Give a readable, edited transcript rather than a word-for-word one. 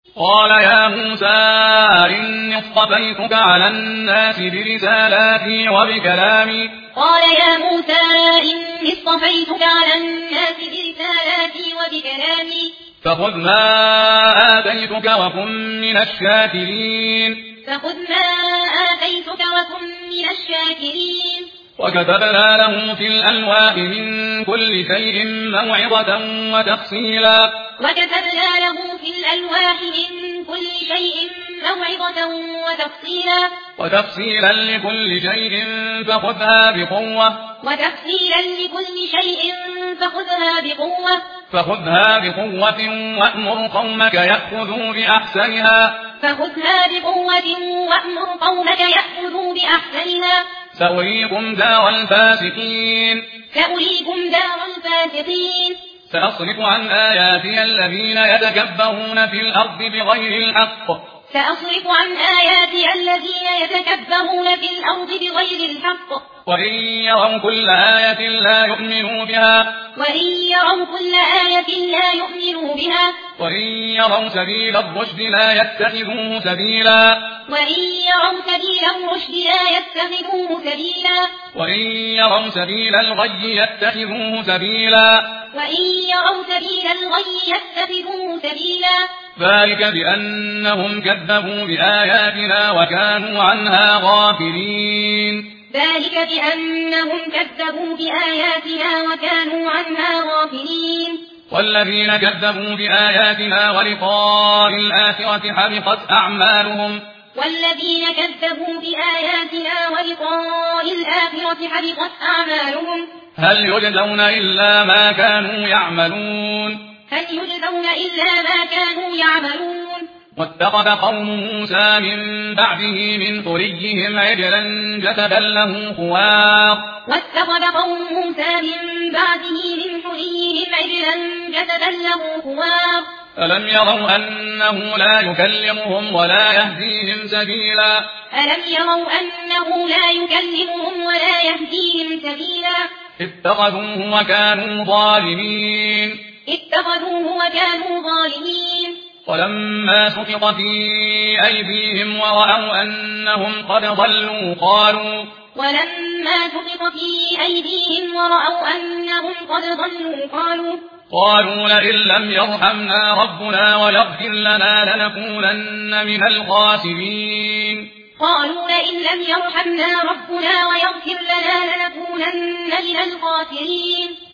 قال يا موسى إني اصطفيتك على الناس برسالاتي وبكلامي قال يا موسى إني اصطفيتك على الناس برسالاتي وبكلامي فخذ ما آتيتك وكن من الشاكرين فخذ ما آتيتك وكن من الشاكرين وكتبنا له في الألواح من كل شيء موعظة وتفصيلا وكتبنا له في الألواح من كل شيء موعظة وتفصيلا لكل شيء فخذها بقوة فخذها بقوة وأمر قومك يأخذوا بأحسنها سأريكم دار الفاسقين سأصرف عن آياتي الذين يتكبرون في الأرض بغير الحق وإن يروا كل آية لا يؤمنوا بها وإن يروا سبيل الرشد لا يتخذوه سبيلا وإن يروا سبيل الغي يتخذوه سبيلا ذلك بأنهم كذبوا بآياتنا وكانوا عنها غافلين والذين كذبوا بآياتنا ولقاء الآخرة حبطت أعمالهم هل يجزون إلا ما كانوا يعملون واتخذ قوم موسى من بعده من حليهم عجلا جسدا له خوار ألم يروا أنه لا يكلمهم ولا يهديهم سبيلا اتخذوه وكانوا ظالمين ولما سقط في أيديهم ورأوا أنهم قد ضلوا قالوا لئن لم يرحمنا ربنا ويغفر لنا لنكونن من الخاسرين